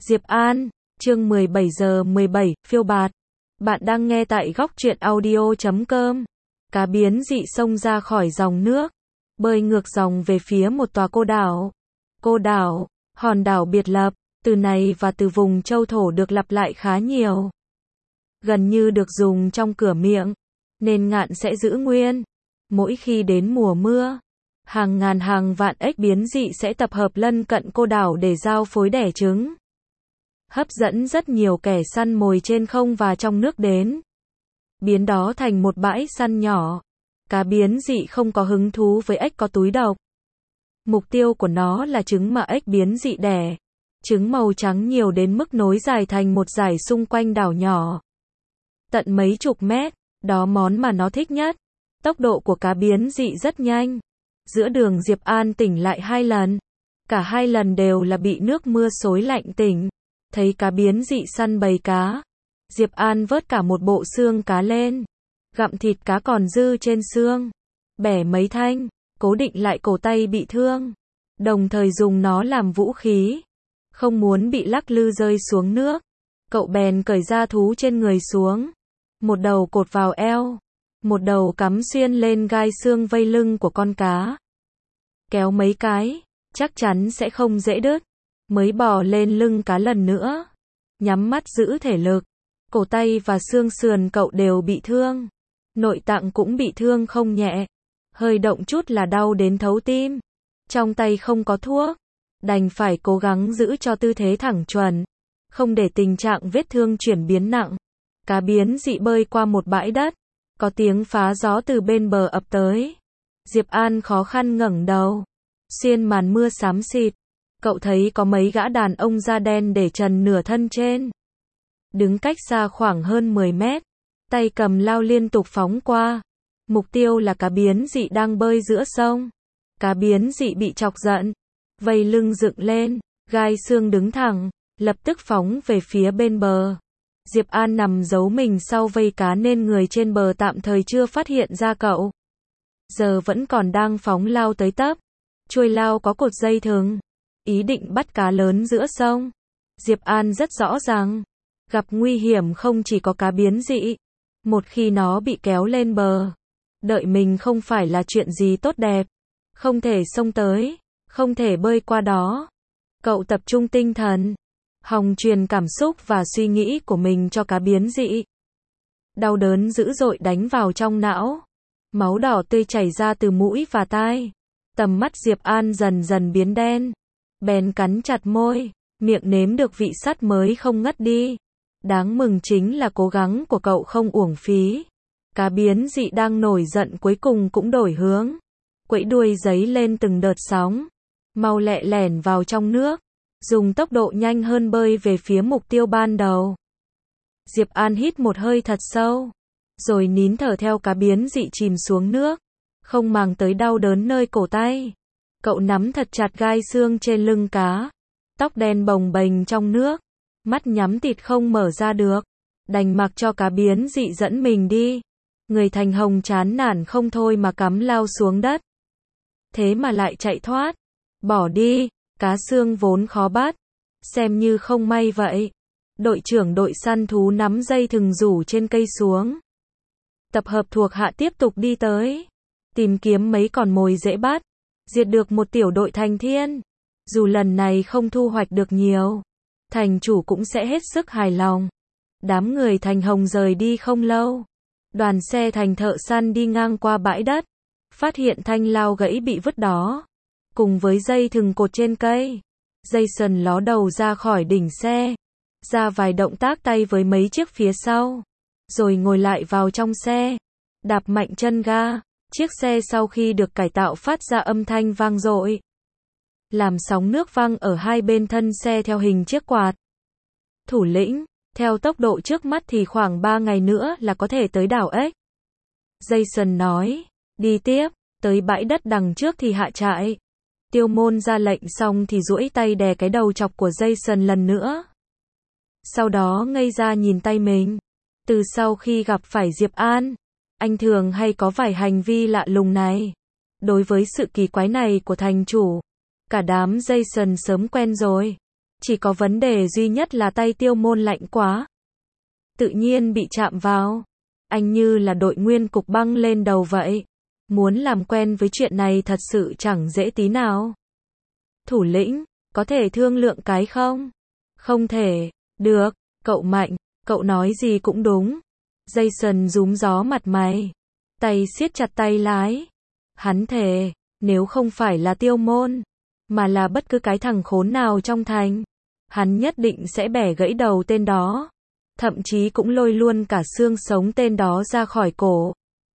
Diệp An, chương 17 giờ 17, phiêu bạt. Bạn đang nghe tại góc truyện audio.com. Cá biến dị xông ra khỏi dòng nước, bơi ngược dòng về phía một tòa cô đảo. Cô đảo, hòn đảo biệt lập, từ này và từ vùng châu thổ được lặp lại khá nhiều. Gần như được dùng trong cửa miệng, nên ngạn sẽ giữ nguyên. Mỗi khi đến mùa mưa, hàng ngàn hàng vạn ếch biến dị sẽ tập hợp lân cận cô đảo để giao phối đẻ trứng, hấp dẫn rất nhiều kẻ săn mồi trên không và trong nước đến, biến đó thành một bãi săn nhỏ. Cá biến dị không có hứng thú với ếch có túi độc. Mục tiêu của nó là trứng mà ếch biến dị đẻ. Trứng màu trắng nhiều đến mức nối dài thành một dải xung quanh đảo nhỏ, tận mấy chục mét. Đó món mà nó thích nhất. Tốc độ của cá biến dị rất nhanh. Giữa đường Diệp An tỉnh lại 2 lần. Cả 2 lần đều là bị nước mưa xối lạnh tỉnh. Thấy cá biến dị săn bầy cá, Diệp An vớt cả một bộ xương cá lên, gặm thịt cá còn dư trên xương, bẻ mấy thanh, cố định lại cổ tay bị thương, đồng thời dùng nó làm vũ khí. Không muốn bị lắc lư rơi xuống nước, cậu bèn cởi da thú trên người xuống, một đầu cột vào eo, một đầu cắm xuyên lên gai xương vây lưng của con cá. Kéo mấy cái, chắc chắn sẽ không dễ đứt. Mới bò lên lưng cá lần nữa, nhắm mắt giữ thể lực. Cổ tay và xương sườn cậu đều bị thương, nội tạng cũng bị thương không nhẹ, hơi động chút là đau đến thấu tim. Trong tay không có thuốc, đành phải cố gắng giữ cho tư thế thẳng chuẩn, không để tình trạng vết thương chuyển biến nặng. Cá biến dị bơi qua một bãi đất, có tiếng phá gió từ bên bờ ập tới. Diệp An khó khăn ngẩng đầu, xuyên màn mưa xám xịt, cậu thấy có mấy gã đàn ông da đen để trần nửa thân trên, đứng cách xa khoảng hơn 10 mét, tay cầm lao liên tục phóng qua. Mục tiêu là cá biến dị đang bơi giữa sông. Cá biến dị bị chọc giận, vây lưng dựng lên, gai xương đứng thẳng, lập tức phóng về phía bên bờ. Diệp An nằm giấu mình sau vây cá nên người trên bờ tạm thời chưa phát hiện ra cậu. Giờ vẫn còn đang phóng lao tới tấp. Chuôi lao có cột dây thừng, ý định bắt cá lớn giữa sông. Diệp An rất rõ ràng, gặp nguy hiểm không chỉ có cá biến dị. Một khi nó bị kéo lên bờ, đợi mình không phải là chuyện gì tốt đẹp. Không thể xông tới, không thể bơi qua đó. Cậu tập trung tinh thần, hòng truyền cảm xúc và suy nghĩ của mình cho cá biến dị. Đau đớn dữ dội đánh vào trong não, máu đỏ tươi chảy ra từ mũi và tai. Tầm mắt Diệp An dần dần biến đen, bèn cắn chặt môi, miệng nếm được vị sắt mới không ngất đi. Đáng mừng chính là cố gắng của cậu không uổng phí. Cá biến dị đang nổi giận cuối cùng cũng đổi hướng, quẫy đuôi giấy lên từng đợt sóng, mau lẹ lẻn vào trong nước, dùng tốc độ nhanh hơn bơi về phía mục tiêu ban đầu. Diệp An hít một hơi thật sâu, rồi nín thở theo cá biến dị chìm xuống nước, không màng tới đau đớn nơi cổ tay. Cậu nắm thật chặt gai xương trên lưng cá, tóc đen bồng bềnh trong nước, mắt nhắm tịt không mở ra được, đành mặc cho cá biến dị dẫn mình đi. Người thành hồng chán nản không thôi mà cắm lao xuống đất. Thế mà lại chạy thoát. Bỏ đi, cá xương vốn khó bắt, xem như không may vậy. Đội trưởng đội săn thú nắm dây thừng rủ trên cây xuống. Tập hợp thuộc hạ tiếp tục đi tới, tìm kiếm mấy con mồi dễ bắt, diệt được một tiểu đội thành thiên. Dù lần này không thu hoạch được nhiều, thành chủ cũng sẽ hết sức hài lòng. Đám người thành hồng rời đi không lâu, đoàn xe thành thợ săn đi ngang qua bãi đất, phát hiện thanh lao gãy bị vứt đó, cùng với dây thừng cột trên cây. Jason ló đầu ra khỏi đỉnh xe, ra vài động tác tay với mấy chiếc phía sau, rồi ngồi lại vào trong xe, đạp mạnh chân ga. Chiếc xe sau khi được cải tạo phát ra âm thanh vang dội, làm sóng nước văng ở hai bên thân xe theo hình chiếc quạt. Thủ lĩnh, theo tốc độ trước mắt thì khoảng 3 ngày nữa là có thể tới đảo ếch. Jason nói, đi tiếp, tới bãi đất đằng trước thì hạ trại. Tiêu Môn ra lệnh xong thì duỗi tay đè cái đầu chọc của Jason lần nữa. Sau đó ngây ra nhìn tay mình. Từ sau khi gặp phải Diệp An, anh thường hay có vài hành vi lạ lùng này. Đối với sự kỳ quái này của thành chủ, cả đám Jason sớm quen rồi. Chỉ có vấn đề duy nhất là tay Tiêu Môn lạnh quá. Tự nhiên bị chạm vào. Anh như là đội nguyên cục băng lên đầu vậy. Muốn làm quen với chuyện này thật sự chẳng dễ tí nào. Thủ lĩnh, có thể thương lượng cái không? Không thể. Được, cậu mạnh, cậu nói gì cũng đúng. Jason rúm gió mặt mày. Tay siết chặt tay lái. Hắn thề, nếu không phải là Tiêu Môn, mà là bất cứ cái thằng khốn nào trong thành, hắn nhất định sẽ bẻ gãy đầu tên đó. Thậm chí cũng lôi luôn cả xương sống tên đó ra khỏi cổ.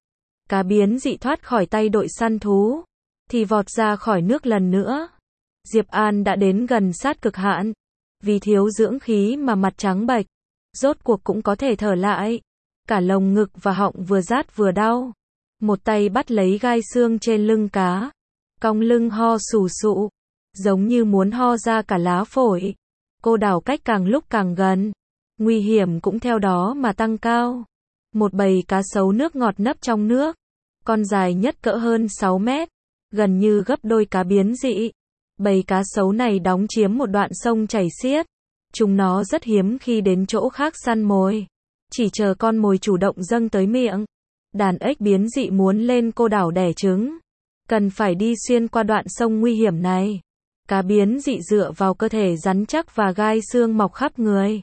Cá biến dị thoát khỏi tay đội săn thú, thì vọt ra khỏi nước lần nữa. Diệp An đã đến gần sát cực hạn. Vì thiếu dưỡng khí mà mặt trắng bệch. Rốt cuộc cũng có thể thở lại. Cả lồng ngực và họng vừa rát vừa đau. Một tay bắt lấy gai xương trên lưng cá. Cong lưng ho sù sụ. Giống như muốn ho ra cả lá phổi. Cô đảo cách càng lúc càng gần. Nguy hiểm cũng theo đó mà tăng cao. Một bầy cá sấu nước ngọt nấp trong nước. Con dài nhất cỡ hơn 6 mét. Gần như gấp đôi cá biến dị. Bầy cá sấu này đóng chiếm một đoạn sông chảy xiết. Chúng nó rất hiếm khi đến chỗ khác săn mồi. Chỉ chờ con mồi chủ động dâng tới miệng. Đàn ếch biến dị muốn lên cô đảo đẻ trứng. Cần phải đi xuyên qua đoạn sông nguy hiểm này. Cá biến dị dựa vào cơ thể rắn chắc và gai xương mọc khắp người.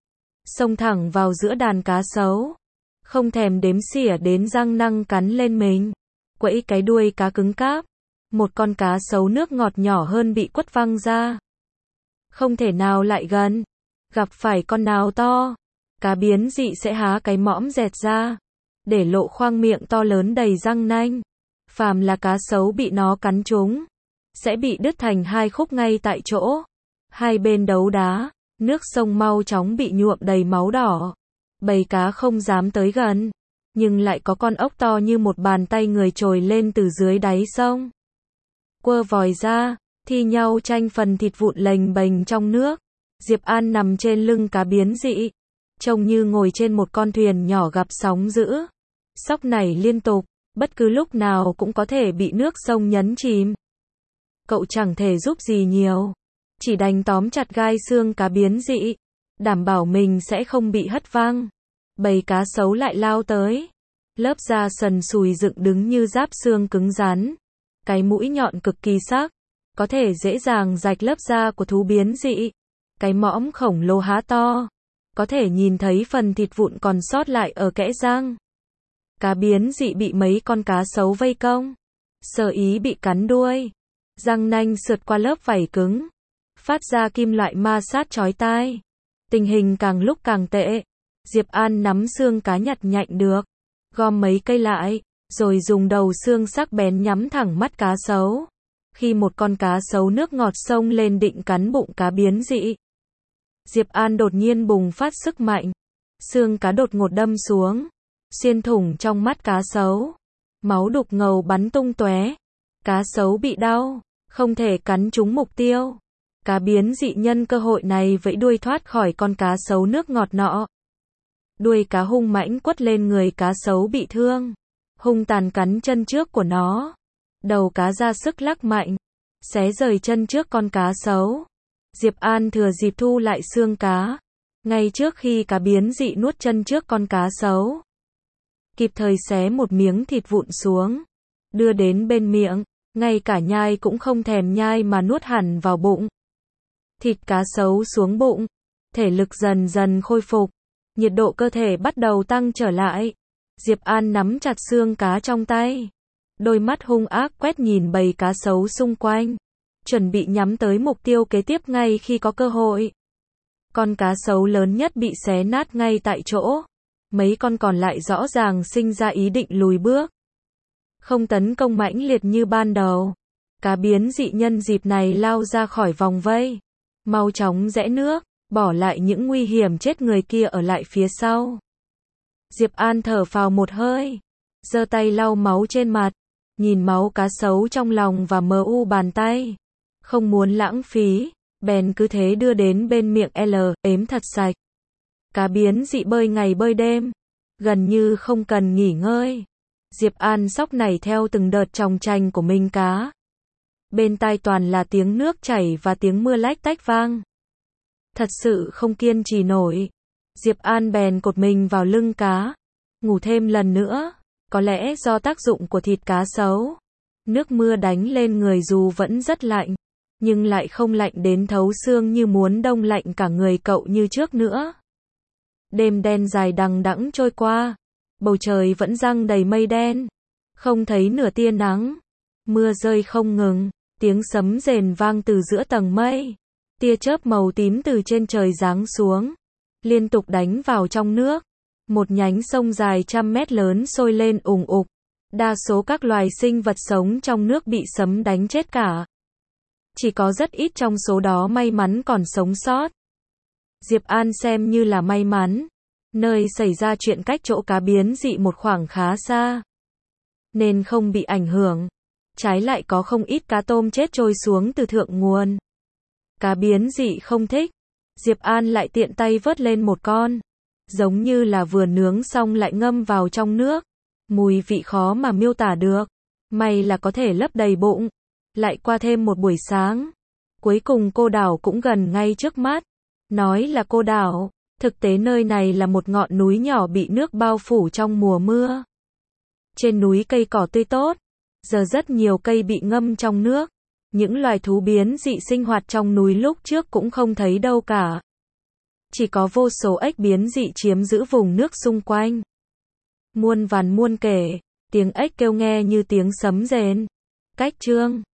Xông thẳng vào giữa đàn cá sấu. Không thèm đếm xỉa đến răng nanh cắn lên mình. Quẫy cái đuôi cá cứng cáp. Một con cá sấu nước ngọt nhỏ hơn bị quất văng ra. Không thể nào lại gần. Gặp phải con nào to, cá biến dị sẽ há cái mõm dẹt ra. Để lộ khoang miệng to lớn đầy răng nanh. Phàm là cá sấu bị nó cắn trúng, sẽ bị đứt thành hai khúc ngay tại chỗ. Hai bên đấu đá, nước sông mau chóng bị nhuộm đầy máu đỏ. Bầy cá không dám tới gần. Nhưng lại có con ốc to như một bàn tay người trồi lên từ dưới đáy sông. Quơ vòi ra, thi nhau tranh phần thịt vụn lềnh bềnh trong nước. Diệp An nằm trên lưng cá biến dị. Trông như ngồi trên một con thuyền nhỏ gặp sóng dữ. Sóc nảy liên tục, bất cứ lúc nào cũng có thể bị nước sông nhấn chìm. Cậu chẳng thể giúp gì nhiều. Chỉ đành tóm chặt gai xương cá biến dị. Đảm bảo mình sẽ không bị hất văng. Bầy cá sấu lại lao tới. Lớp da sần sùi dựng đứng như giáp xương cứng rắn. Cái mũi nhọn cực kỳ sắc. Có thể dễ dàng rạch lớp da của thú biến dị. Cái mõm khổng lồ há to. Có thể nhìn thấy phần thịt vụn còn sót lại ở kẽ răng. Cá biến dị bị mấy con cá sấu vây công. Sơ ý bị cắn đuôi. Răng nanh sượt qua lớp vảy cứng. Phát ra kim loại ma sát chói tai. Tình hình càng lúc càng tệ. Diệp An nắm xương cá nhặt nhạnh được. Gom mấy cây lại. Rồi dùng đầu xương sắc bén nhắm thẳng mắt cá sấu. Khi một con cá sấu nước ngọt xông lên định cắn bụng cá biến dị, Diệp An đột nhiên bùng phát sức mạnh. Xương cá đột ngột đâm xuống. Xuyên thủng trong mắt cá sấu. Máu đục ngầu bắn tung tóe. Cá sấu bị đau. Không thể cắn trúng mục tiêu. Cá biến dị nhân cơ hội này vẫy đuôi thoát khỏi con cá sấu nước ngọt nọ. Đuôi cá hung mãnh quất lên người cá sấu bị thương. Hung tàn cắn chân trước của nó. Đầu cá ra sức lắc mạnh. Xé rời chân trước con cá sấu. Diệp An thừa dịp thu lại xương cá. Ngay trước khi cá biến dị nuốt chân trước con cá sấu. Kịp thời xé một miếng thịt vụn xuống. Đưa đến bên miệng. Ngay cả nhai cũng không thèm nhai mà nuốt hẳn vào bụng. Thịt cá sấu xuống bụng. Thể lực dần dần khôi phục. Nhiệt độ cơ thể bắt đầu tăng trở lại. Diệp An nắm chặt xương cá trong tay. Đôi mắt hung ác quét nhìn bầy cá sấu xung quanh. Chuẩn bị nhắm tới mục tiêu kế tiếp ngay khi có cơ hội. Con cá sấu lớn nhất bị xé nát ngay tại chỗ. Mấy con còn lại rõ ràng sinh ra ý định lùi bước. Không tấn công mãnh liệt như ban đầu. Cá biến dị nhân dịp này lao ra khỏi vòng vây. Mau chóng rẽ nước, bỏ lại những nguy hiểm chết người kia ở lại phía sau. Diệp An thở phào một hơi. Giơ tay lau máu trên mặt. Nhìn máu cá sấu trong lòng và mờ u bàn tay. Không muốn lãng phí, bèn cứ thế đưa đến bên miệng ếm thật sạch. Cá biến dị bơi ngày bơi đêm. Gần như không cần nghỉ ngơi. Diệp An sóc nảy theo từng đợt tròng trành của mình cá. Bên tai toàn là tiếng nước chảy và tiếng mưa lách tách vang. Thật sự không kiên trì nổi. Diệp An bèn cột mình vào lưng cá, ngủ thêm lần nữa. Có lẽ do tác dụng của thịt cá sấu, nước mưa đánh lên người dù vẫn rất lạnh, nhưng lại không lạnh đến thấu xương như muốn đông lạnh cả người cậu như trước nữa. Đêm đen dài đằng đẵng trôi qua, bầu trời vẫn giăng đầy mây đen, không thấy nửa tia nắng. Mưa rơi không ngừng, tiếng sấm rền vang từ giữa tầng mây. Tia chớp màu tím từ trên trời giáng xuống, liên tục đánh vào trong nước. Một nhánh sông dài trăm mét lớn sôi lên ùng ục. Đa số các loài sinh vật sống trong nước bị sấm đánh chết cả. Chỉ có rất ít trong số đó may mắn còn sống sót. Diệp An xem như là may mắn. Nơi xảy ra chuyện cách chỗ cá biến dị một khoảng khá xa, nên không bị ảnh hưởng. Trái lại có không ít cá tôm chết trôi xuống từ thượng nguồn. Cá biến dị không thích. Diệp An lại tiện tay vớt lên một con. Giống như là vừa nướng xong lại ngâm vào trong nước. Mùi vị khó mà miêu tả được. May là có thể lấp đầy bụng. Lại qua thêm một buổi sáng. Cuối cùng cô đảo cũng gần ngay trước mắt. Nói là cô đảo, thực tế nơi này là một ngọn núi nhỏ bị nước bao phủ trong mùa mưa. Trên núi cây cỏ tươi tốt. Giờ rất nhiều cây bị ngâm trong nước. Những loài thú biến dị sinh hoạt trong núi lúc trước cũng không thấy đâu cả. Chỉ có vô số ếch biến dị chiếm giữ vùng nước xung quanh. Muôn vàn muôn kể, tiếng ếch kêu nghe như tiếng sấm rền. Cách chương